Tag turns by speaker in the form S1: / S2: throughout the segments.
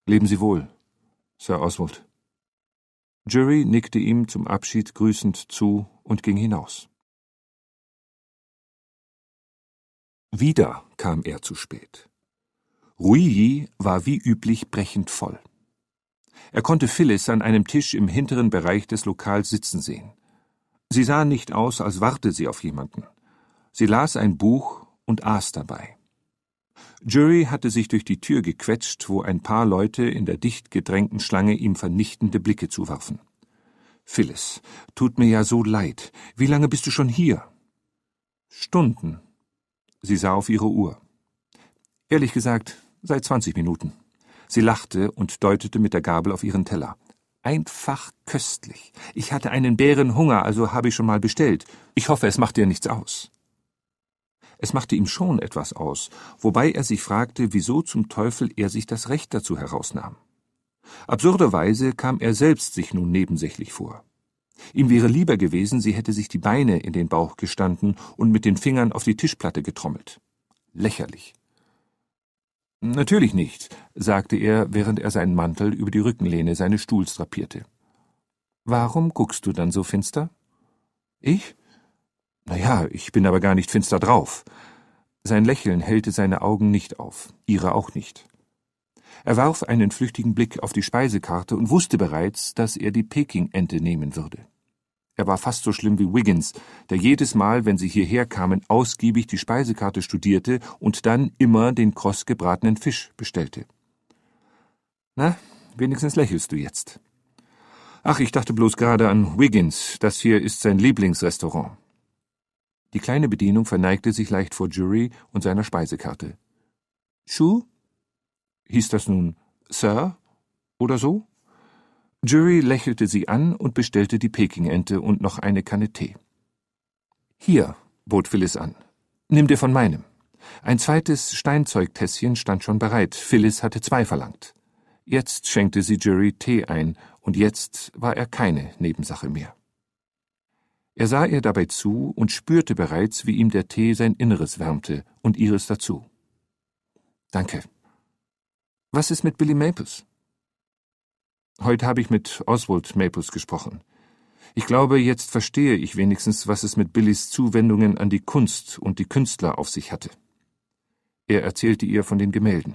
S1: Leben Sie wohl, Sir Oswald. Jury nickte ihm zum Abschied grüßend zu und ging hinaus. Wieder kam er zu spät. Ruyi war wie üblich brechend voll. Er konnte Phyllis an einem Tisch im hinteren Bereich des Lokals sitzen sehen. Sie sah nicht aus, als warte sie auf jemanden. Sie las ein Buch und aß dabei. Jury hatte sich durch die Tür gequetscht, wo ein paar Leute in der dicht gedrängten Schlange ihm vernichtende Blicke zuwarfen. »Phyllis, tut mir ja so leid. Wie lange bist du schon hier?« »Stunden.« Sie sah auf ihre Uhr. »Ehrlich gesagt, seit 20 Minuten.« Sie lachte und deutete mit der Gabel auf ihren Teller. »Einfach köstlich. Ich hatte einen Bärenhunger, also habe ich schon mal bestellt. Ich hoffe, es macht dir nichts aus.« Es machte ihm schon etwas aus, wobei er sich fragte, wieso zum Teufel er sich das Recht dazu herausnahm. Absurderweise kam er selbst sich nun nebensächlich vor. Ihm wäre lieber gewesen, sie hätte sich die Beine in den Bauch gestanden und mit den Fingern auf die Tischplatte getrommelt. Lächerlich. »Natürlich nicht«, sagte er, während er seinen Mantel über die Rückenlehne seines Stuhls drapierte. »Warum guckst du dann so finster?« »Ich? Na ja, ich bin aber gar nicht finster drauf.« Sein Lächeln hellte seine Augen nicht auf, ihre auch nicht. Er warf einen flüchtigen Blick auf die Speisekarte und wusste bereits, dass er die Peking-Ente nehmen würde. Er war fast so schlimm wie Wiggins, der jedes Mal, wenn sie hierher kamen, ausgiebig die Speisekarte studierte und dann immer den kross gebratenen Fisch bestellte. »Na, wenigstens lächelst du jetzt.« »Ach, ich dachte bloß gerade an Wiggins, das hier ist sein Lieblingsrestaurant.« Die kleine Bedienung verneigte sich leicht vor Jury und seiner Speisekarte. »Schuh? Hieß das nun Sir oder so?« Jury lächelte sie an und bestellte die Pekingente und noch eine Kanne Tee. »Hier«, bot Phyllis an, »nimm dir von meinem.« Ein zweites Steinzeugtässchen stand schon bereit, Phyllis hatte 2 verlangt. Jetzt schenkte sie Jury Tee ein, und jetzt war er keine Nebensache mehr. Er sah ihr dabei zu und spürte bereits, wie ihm der Tee sein Inneres wärmte, und ihres dazu. »Danke. Was ist mit Billy Maples?« »Heute habe ich mit Oswald Maples gesprochen. Ich glaube, jetzt verstehe ich wenigstens, was es mit Billys Zuwendungen an die Kunst und die Künstler auf sich hatte.« Er erzählte ihr von den Gemälden.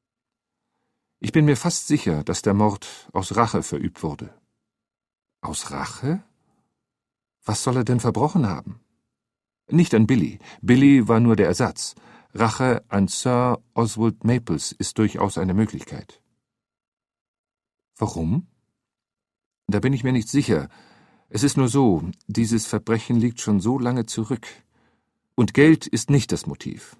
S1: »Ich bin mir fast sicher, dass der Mord aus Rache verübt wurde.« »Aus Rache? Was soll er denn verbrochen haben?« »Nicht an Billy. Billy war nur der Ersatz. Rache an Sir Oswald Maples ist durchaus eine Möglichkeit.« »Warum?« »Da bin ich mir nicht sicher. Es ist nur so, dieses Verbrechen liegt schon so lange zurück. Und Geld ist nicht das Motiv.«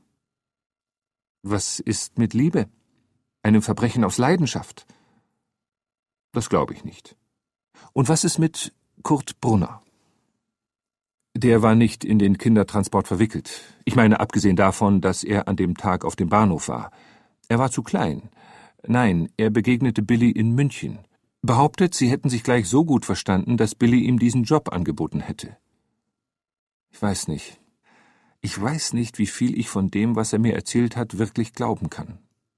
S1: »Was ist mit Liebe? Einem Verbrechen aus Leidenschaft?« »Das glaube ich nicht.« »Und was ist mit Kurt Brunner?« »Der war nicht in den Kindertransport verwickelt. Ich meine, abgesehen davon, dass er an dem Tag auf dem Bahnhof war. Er war zu klein. Nein, er begegnete Billy in München. Behauptet, sie hätten sich gleich so gut verstanden, dass Billy ihm diesen Job angeboten hätte. Ich weiß nicht. Ich weiß nicht, wie viel ich von dem, was er mir erzählt hat, wirklich glauben kann.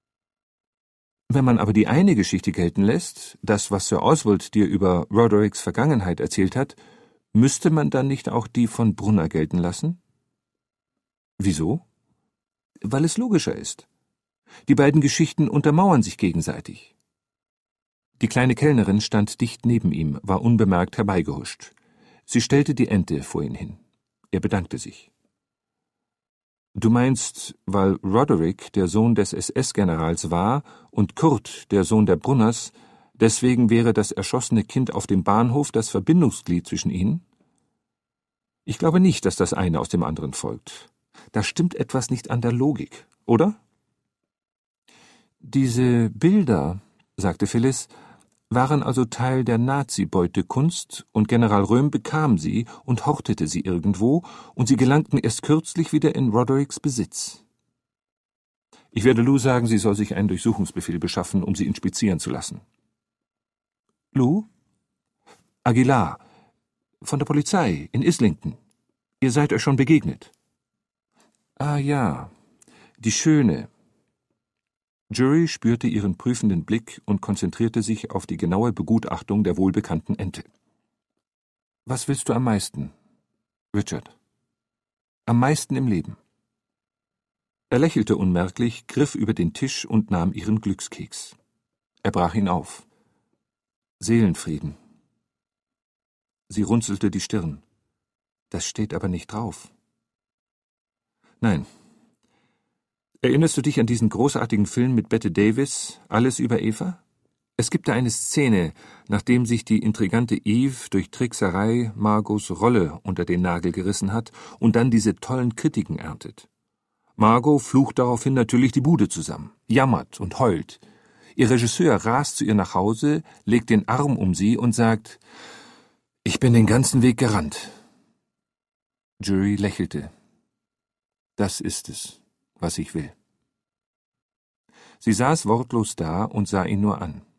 S1: Wenn man aber die eine Geschichte gelten lässt, das, was Sir Oswald dir über Rodericks Vergangenheit erzählt hat, müsste man dann nicht auch die von Brunner gelten lassen? Wieso? Weil es logischer ist. Die beiden Geschichten untermauern sich gegenseitig. Die kleine Kellnerin stand dicht neben ihm, war unbemerkt herbeigehuscht. Sie stellte die Ente vor ihn hin. Er bedankte sich. »Du meinst, weil Roderick der Sohn des SS-Generals war und Kurt der Sohn der Brunners, deswegen wäre das erschossene Kind auf dem Bahnhof das Verbindungsglied zwischen ihnen? Ich glaube nicht, dass das eine aus dem anderen folgt. Da stimmt etwas nicht an der Logik, oder?« »Diese Bilder«, sagte Phyllis, »waren also Teil der Nazi-Beutekunst, und General Röhm bekam sie und hortete sie irgendwo, und sie gelangten erst kürzlich wieder in Rodericks Besitz. Ich werde Lou sagen, sie soll sich einen Durchsuchungsbefehl beschaffen, um sie inspizieren zu lassen.« »Lou?« »Aguilar, von der Polizei, in Islington. Ihr seid euch schon begegnet.« »Ah ja, die Schöne.« Jury spürte ihren prüfenden Blick und konzentrierte sich auf die genaue Begutachtung der wohlbekannten Ente. »Was willst du am meisten, Richard? Am meisten im Leben?« Er lächelte unmerklich, griff über den Tisch und nahm ihren Glückskeks. Er brach ihn auf. »Seelenfrieden.« Sie runzelte die Stirn. »Das steht aber nicht drauf.« »Nein. Erinnerst du dich an diesen großartigen Film mit Bette Davis, Alles über Eva? Es gibt da eine Szene, nachdem sich die intrigante Eve durch Trickserei Margots Rolle unter den Nagel gerissen hat und dann diese tollen Kritiken erntet. Margot flucht daraufhin natürlich die Bude zusammen, jammert und heult. Ihr Regisseur rast zu ihr nach Hause, legt den Arm um sie und sagt: »Ich bin den ganzen Weg gerannt.« Jury lächelte. »Das ist es, was ich will.« Sie saß wortlos da und sah ihn nur an.